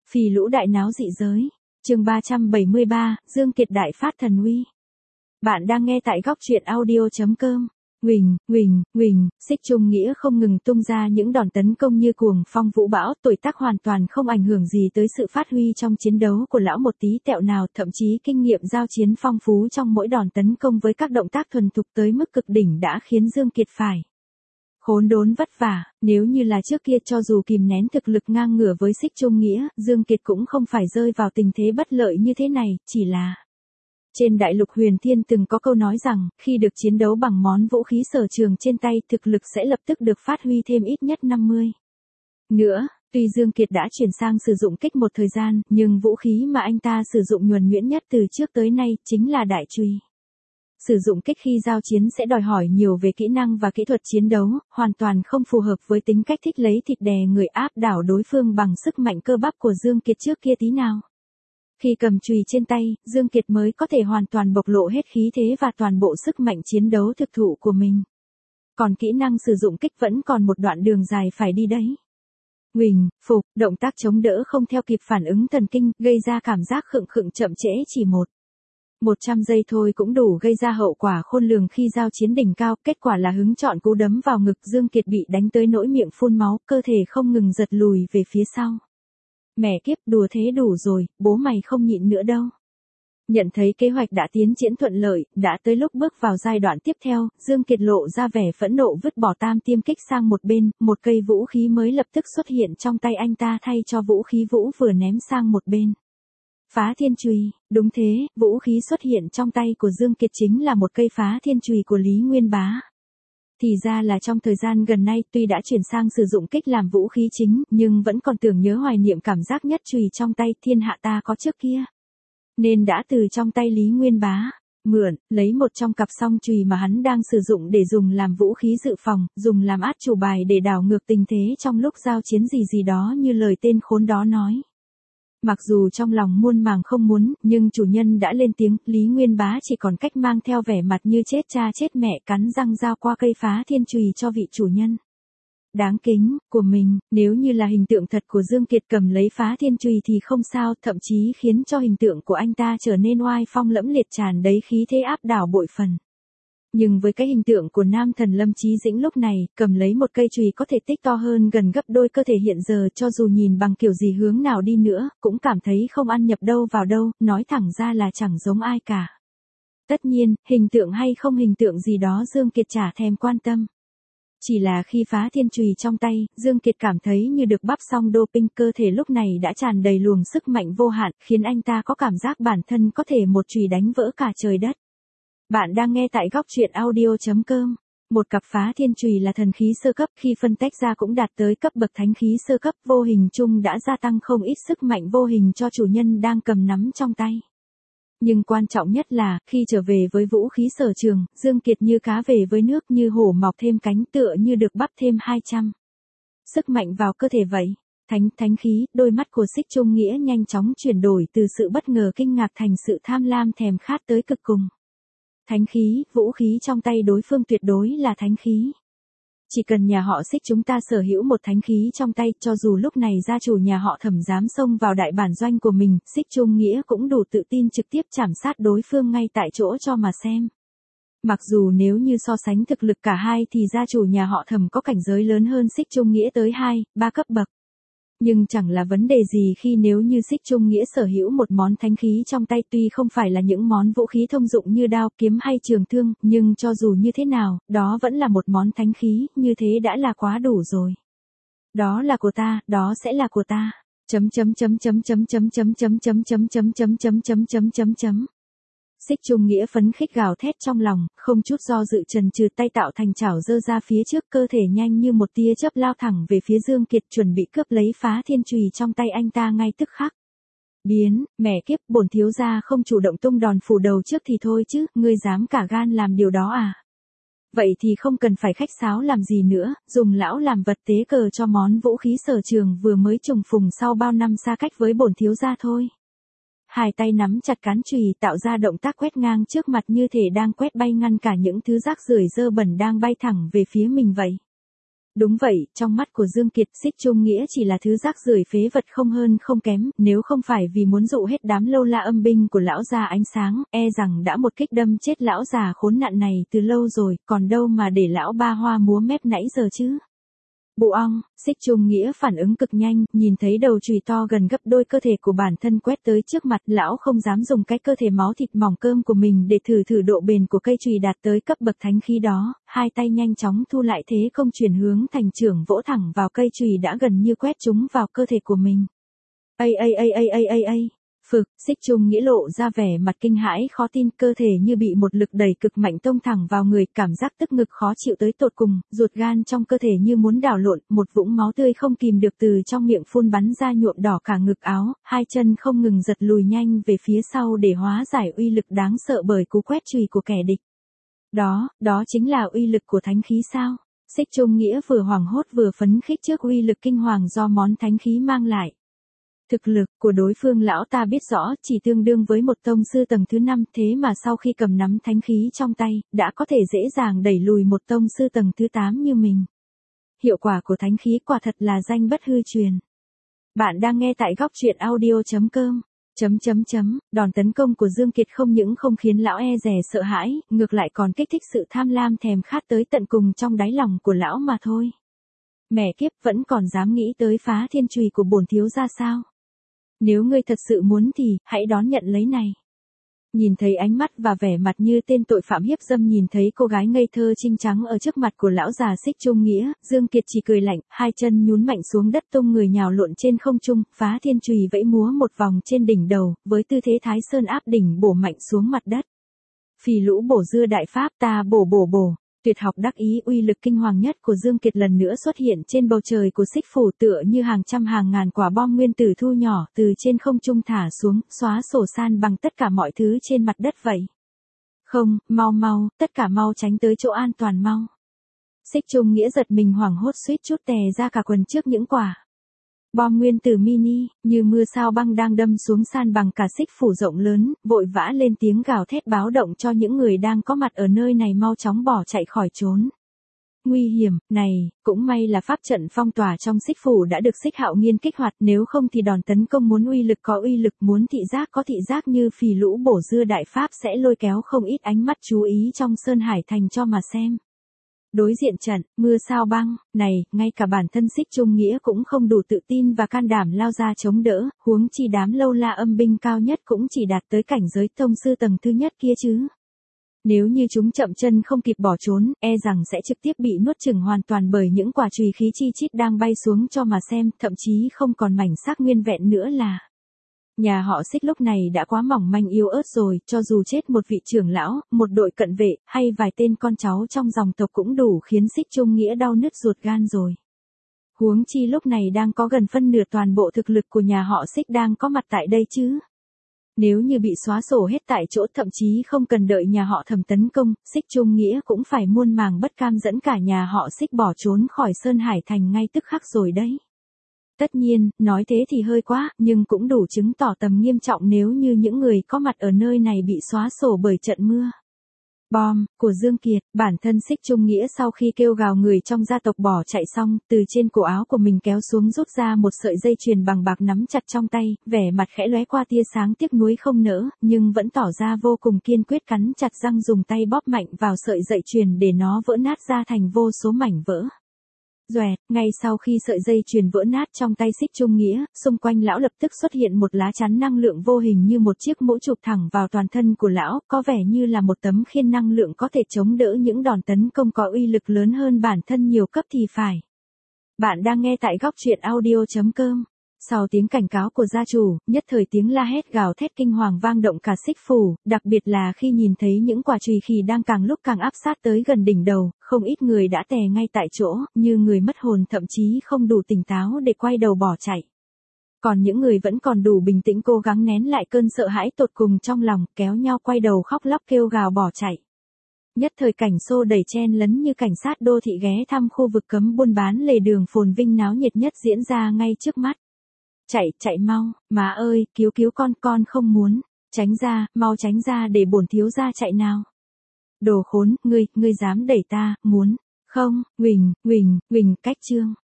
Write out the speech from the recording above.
Phì lũ đại náo dị giới. Chương 373, Dương Kiệt đại phát thần uy. Bạn đang nghe tại góc truyện audio.com. Huỳnh, Xích Trung Nghĩa không ngừng tung ra những đòn tấn công như cuồng phong vũ bão, tuổi tác hoàn toàn không ảnh hưởng gì tới sự phát huy trong chiến đấu của lão một tí tẹo nào, thậm chí kinh nghiệm giao chiến phong phú trong mỗi đòn tấn công với các động tác thuần thục tới mức cực đỉnh đã khiến Dương Kiệt phải khốn đốn vất vả. Nếu như là trước kia, cho dù kìm nén thực lực ngang ngửa với Xích Trung Nghĩa, Dương Kiệt cũng không phải rơi vào tình thế bất lợi như thế này, chỉ là trên đại lục huyền thiên từng có câu nói rằng, khi được chiến đấu bằng món vũ khí sở trường trên tay, thực lực sẽ lập tức được phát huy thêm ít nhất 50. Nữa, tuy Dương Kiệt đã chuyển sang sử dụng kích một thời gian, nhưng vũ khí mà anh ta sử dụng nhuần nhuyễn nhất từ trước tới nay, chính là đại chùy. Sử dụng kích khi giao chiến sẽ đòi hỏi nhiều về kỹ năng và kỹ thuật chiến đấu, hoàn toàn không phù hợp với tính cách thích lấy thịt đè người áp đảo đối phương bằng sức mạnh cơ bắp của Dương Kiệt trước kia tí nào. Khi cầm chùy trên tay, Dương Kiệt mới có thể hoàn toàn bộc lộ hết khí thế và toàn bộ sức mạnh chiến đấu thực thụ của mình. Còn kỹ năng sử dụng kích vẫn còn một đoạn đường dài phải đi đấy. Phục, động tác chống đỡ không theo kịp phản ứng thần kinh, gây ra cảm giác khựng chậm trễ chỉ 100 giây thôi cũng đủ gây ra hậu quả khôn lường khi giao chiến đỉnh cao, kết quả là hứng chọn cú đấm vào ngực, Dương Kiệt bị đánh tới nỗi miệng phun máu, cơ thể không ngừng giật lùi về phía sau. Mẹ kiếp, đùa thế đủ rồi, bố mày không nhịn nữa đâu. Nhận thấy kế hoạch đã tiến triển thuận lợi, đã tới lúc bước vào giai đoạn tiếp theo, Dương Kiệt lộ ra vẻ phẫn nộ vứt bỏ tam tiêm kích sang một bên, một cây vũ khí mới lập tức xuất hiện trong tay anh ta thay cho vũ khí vũ vừa ném sang một bên. Phá thiên chùy, đúng thế, vũ khí xuất hiện trong tay của Dương Kiệt chính là một cây phá thiên chùy của Lý Nguyên Bá. Thì ra là trong thời gian gần nay tuy đã chuyển sang sử dụng kích làm vũ khí chính, nhưng vẫn còn tưởng nhớ hoài niệm cảm giác nhất chùy trong tay thiên hạ ta có trước kia. Nên đã từ trong tay Lý Nguyên Bá mượn, lấy một trong cặp song chùy mà hắn đang sử dụng để dùng làm vũ khí dự phòng, dùng làm át chủ bài để đảo ngược tình thế trong lúc giao chiến gì đó như lời tên khốn đó nói. Mặc dù trong lòng muôn màng không muốn, nhưng chủ nhân đã lên tiếng, Lý Nguyên Bá chỉ còn cách mang theo vẻ mặt như chết cha chết mẹ cắn răng giao qua cây phá thiên chùy cho vị chủ nhân đáng kính của mình. Nếu như là hình tượng thật của Dương Kiệt cầm lấy phá thiên chùy thì không sao, thậm chí khiến cho hình tượng của anh ta trở nên oai phong lẫm liệt, tràn đầy khí thế áp đảo bội phần. Nhưng với cái hình tượng của nam thần Lâm Chí Dĩnh lúc này, cầm lấy một cây chùy có thể tích to hơn gần gấp đôi cơ thể hiện giờ, cho dù nhìn bằng kiểu gì hướng nào đi nữa, cũng cảm thấy không ăn nhập đâu vào đâu, nói thẳng ra là chẳng giống ai cả. Tất nhiên, hình tượng hay không hình tượng gì đó Dương Kiệt chả thèm quan tâm. Chỉ là khi phá thiên chùy trong tay, Dương Kiệt cảm thấy như được bắp xong doping, cơ thể lúc này đã tràn đầy luồng sức mạnh vô hạn, khiến anh ta có cảm giác bản thân có thể một chùy đánh vỡ cả trời đất. Bạn đang nghe tại góc truyện audio.com. Một cặp phá thiên chùy là thần khí sơ cấp, khi phân tách ra cũng đạt tới cấp bậc thánh khí sơ cấp, vô hình chung đã gia tăng không ít sức mạnh vô hình cho chủ nhân đang cầm nắm trong tay. Nhưng quan trọng nhất là, khi trở về với vũ khí sở trường, Dương Kiệt như cá về với nước, như hổ mọc thêm cánh, tựa như được bắp thêm 200 sức mạnh vào cơ thể vậy. Thánh khí, đôi mắt của Xích Trung Nghĩa nhanh chóng chuyển đổi từ sự bất ngờ kinh ngạc thành sự tham lam thèm khát tới cực cùng. Thánh khí, vũ khí trong tay đối phương tuyệt đối là thánh khí. Chỉ cần nhà họ Xích chúng ta sở hữu một thánh khí trong tay, cho dù lúc này gia chủ nhà họ Thẩm dám xông vào đại bản doanh của mình, Xích Trung Nghĩa cũng đủ tự tin trực tiếp chảm sát đối phương ngay tại chỗ cho mà xem. Mặc dù nếu như so sánh thực lực cả hai thì gia chủ nhà họ Thẩm có cảnh giới lớn hơn Xích Trung Nghĩa tới 2-3 cấp bậc. Nhưng chẳng là vấn đề gì khi nếu như Xích Trung Nghĩa sở hữu một món thánh khí trong tay, tuy không phải là những món vũ khí thông dụng như đao, kiếm hay trường thương, nhưng cho dù như thế nào, đó vẫn là một món thánh khí, như thế đã là quá đủ rồi. Đó là của ta, đó sẽ là của ta. Xích Trung Nghĩa phấn khích gào thét trong lòng, không chút do dự trần trừ, tay tạo thành chảo giơ ra phía trước, cơ thể nhanh như một tia chớp lao thẳng về phía Dương Kiệt, chuẩn bị cướp lấy phá thiên chùy trong tay anh ta ngay tức khắc. Mẹ kiếp, bổn thiếu gia không chủ động tung đòn phủ đầu trước thì thôi chứ, ngươi dám cả gan làm điều đó à? Vậy thì không cần phải khách sáo làm gì nữa, dùng lão làm vật tế cờ cho món vũ khí sở trường vừa mới trùng phùng sau bao năm xa cách với bổn thiếu gia thôi. Hai tay nắm chặt cán chùy, tạo ra động tác quét ngang trước mặt như thể đang quét bay ngăn cả những thứ rác rưởi dơ bẩn đang bay thẳng về phía mình vậy. Đúng vậy, trong mắt của Dương Kiệt, Xích Trung Nghĩa chỉ là thứ rác rưởi phế vật không hơn không kém, nếu không phải vì muốn dụ hết đám lâu la âm binh của lão già ánh sáng, e rằng đã một kích đâm chết lão già khốn nạn này từ lâu rồi, còn đâu mà để lão ba hoa múa mép nãy giờ chứ. Bụ ong, Xích Trung Nghĩa phản ứng cực nhanh, nhìn thấy đầu chùy to gần gấp đôi cơ thể của bản thân quét tới trước mặt, lão không dám dùng cái cơ thể máu thịt mỏng cơm của mình để thử độ bền của cây chùy đạt tới cấp bậc thánh khí đó, hai tay nhanh chóng thu lại thế công chuyển hướng thành trưởng vỗ thẳng vào cây chùy đã gần như quét trúng vào cơ thể của mình. Phực, Xích Trung Nghĩa lộ ra vẻ mặt kinh hãi khó tin, cơ thể như bị một lực đẩy cực mạnh tông thẳng vào người, cảm giác tức ngực khó chịu tới tột cùng, ruột gan trong cơ thể như muốn đảo lộn, một vũng máu tươi không kìm được từ trong miệng phun bắn ra nhuộm đỏ cả ngực áo, hai chân không ngừng giật lùi nhanh về phía sau để hóa giải uy lực đáng sợ bởi cú quét chùy của kẻ địch. Đó chính là uy lực của thánh khí sao? Xích Trung Nghĩa vừa hoảng hốt vừa phấn khích trước uy lực kinh hoàng do món thánh khí mang lại. Thực lực của đối phương lão ta biết rõ, chỉ tương đương với một tông sư tầng thứ 5, thế mà sau khi cầm nắm thánh khí trong tay, đã có thể dễ dàng đẩy lùi một tông sư tầng thứ 8 như mình. Hiệu quả của thánh khí quả thật là danh bất hư truyền. Bạn đang nghe tại góc truyện audio.com. Đòn tấn công của Dương Kiệt không những không khiến lão e dè sợ hãi, ngược lại còn kích thích sự tham lam thèm khát tới tận cùng trong đáy lòng của lão mà thôi. Mẹ kiếp, vẫn còn dám nghĩ tới phá thiên chùy của bổn thiếu gia sao? Nếu ngươi thật sự muốn thì, hãy đón nhận lấy này. Nhìn thấy ánh mắt và vẻ mặt như tên tội phạm hiếp dâm, nhìn thấy cô gái ngây thơ trinh trắng ở trước mặt của lão già Xích Trung Nghĩa, Dương Kiệt chỉ cười lạnh, hai chân nhún mạnh xuống đất tung người nhào lộn trên không trung, phá thiên chùy vẫy múa một vòng trên đỉnh đầu, với tư thế Thái Sơn áp đỉnh bổ mạnh xuống mặt đất. Phì lũ bổ dưa đại pháp ta bổ. Tuyệt học đắc ý, uy lực kinh hoàng nhất của Dương Kiệt lần nữa xuất hiện trên bầu trời của Xích phủ, tựa như hàng trăm hàng ngàn quả bom nguyên tử thu nhỏ từ trên không trung thả xuống, xóa sổ san bằng tất cả mọi thứ trên mặt đất vậy. Không, mau, tất cả mau tránh tới chỗ an toàn mau. Xích Trung Nghĩa giật mình hoảng hốt suýt chút tè ra cả quần trước những quả bom nguyên tử mini, như mưa sao băng đang đâm xuống san bằng cả Xích phủ rộng lớn, vội vã lên tiếng gào thét báo động cho những người đang có mặt ở nơi này mau chóng bỏ chạy khỏi trốn. Nguy hiểm, này, cũng may là pháp trận phong tỏa trong Xích phủ đã được Xích Hạo Nghiên kích hoạt, nếu không thì đòn tấn công muốn uy lực có uy lực, muốn thị giác có thị giác như phì lũ bổ dưa đại pháp sẽ lôi kéo không ít ánh mắt chú ý trong Sơn Hải Thành cho mà xem. Đối diện trận, mưa sao băng, này, ngay cả bản thân Xích Trung Nghĩa cũng không đủ tự tin và can đảm lao ra chống đỡ, huống chi đám lâu la âm binh cao nhất cũng chỉ đạt tới cảnh giới tông sư tầng thứ nhất kia chứ. Nếu như chúng chậm chân không kịp bỏ trốn, e rằng sẽ trực tiếp bị nuốt chửng hoàn toàn bởi những quả chùy khí chi chít đang bay xuống cho mà xem, thậm chí không còn mảnh xác nguyên vẹn nữa là. Nhà họ Xích lúc này đã quá mỏng manh yếu ớt rồi, cho dù chết một vị trưởng lão, một đội cận vệ, hay vài tên con cháu trong dòng tộc cũng đủ khiến Xích Trung Nghĩa đau nứt ruột gan rồi. Huống chi lúc này đang có gần phân nửa toàn bộ thực lực của nhà họ Xích đang có mặt tại đây chứ. Nếu như bị xóa sổ hết tại chỗ, thậm chí không cần đợi nhà họ Thẩm tấn công, Xích Trung Nghĩa cũng phải muôn màng bất cam dẫn cả nhà họ Xích bỏ trốn khỏi Sơn Hải Thành ngay tức khắc rồi đấy. Tất nhiên, nói thế thì hơi quá, nhưng cũng đủ chứng tỏ tầm nghiêm trọng nếu như những người có mặt ở nơi này bị xóa sổ bởi trận mưa bom của Dương Kiệt. Bản thân Xích Trung Nghĩa sau khi kêu gào người trong gia tộc bỏ chạy xong, từ trên cổ áo của mình kéo xuống rút ra một sợi dây chuyền bằng bạc nắm chặt trong tay, vẻ mặt khẽ lóe qua tia sáng tiếc nuối không nỡ, nhưng vẫn tỏ ra vô cùng kiên quyết, cắn chặt răng dùng tay bóp mạnh vào sợi dây chuyền để nó vỡ nát ra thành vô số mảnh vỡ. Doẹt, ngay sau khi sợi dây chuyền vỡ nát trong tay Xích Trung Nghĩa, xung quanh lão lập tức xuất hiện một lá chắn năng lượng vô hình như một chiếc mũ chụp thẳng vào toàn thân của lão, có vẻ như là một tấm khiên năng lượng có thể chống đỡ những đòn tấn công có uy lực lớn hơn bản thân nhiều cấp thì phải. Bạn đang nghe tại góc truyện audio.com. Sau tiếng cảnh cáo của gia chủ, nhất thời tiếng la hét gào thét kinh hoàng vang động cả Xích phủ, đặc biệt là khi nhìn thấy những quả chùy khí đang càng lúc càng áp sát tới gần đỉnh đầu, không ít người đã tè ngay tại chỗ, như người mất hồn, thậm chí không đủ tỉnh táo để quay đầu bỏ chạy. Còn những người vẫn còn đủ bình tĩnh cố gắng nén lại cơn sợ hãi tột cùng trong lòng, kéo nhau quay đầu khóc lóc kêu gào bỏ chạy. Nhất thời cảnh xô đẩy chen lấn như cảnh sát đô thị ghé thăm khu vực cấm buôn bán lề đường phồn vinh náo nhiệt nhất diễn ra ngay trước mắt. Chạy mau, má ơi, cứu con không muốn, tránh ra, mau tránh ra để bổn thiếu gia chạy nào. Đồ khốn, ngươi dám đẩy ta, muốn, Không, Quỳnh, cách chương.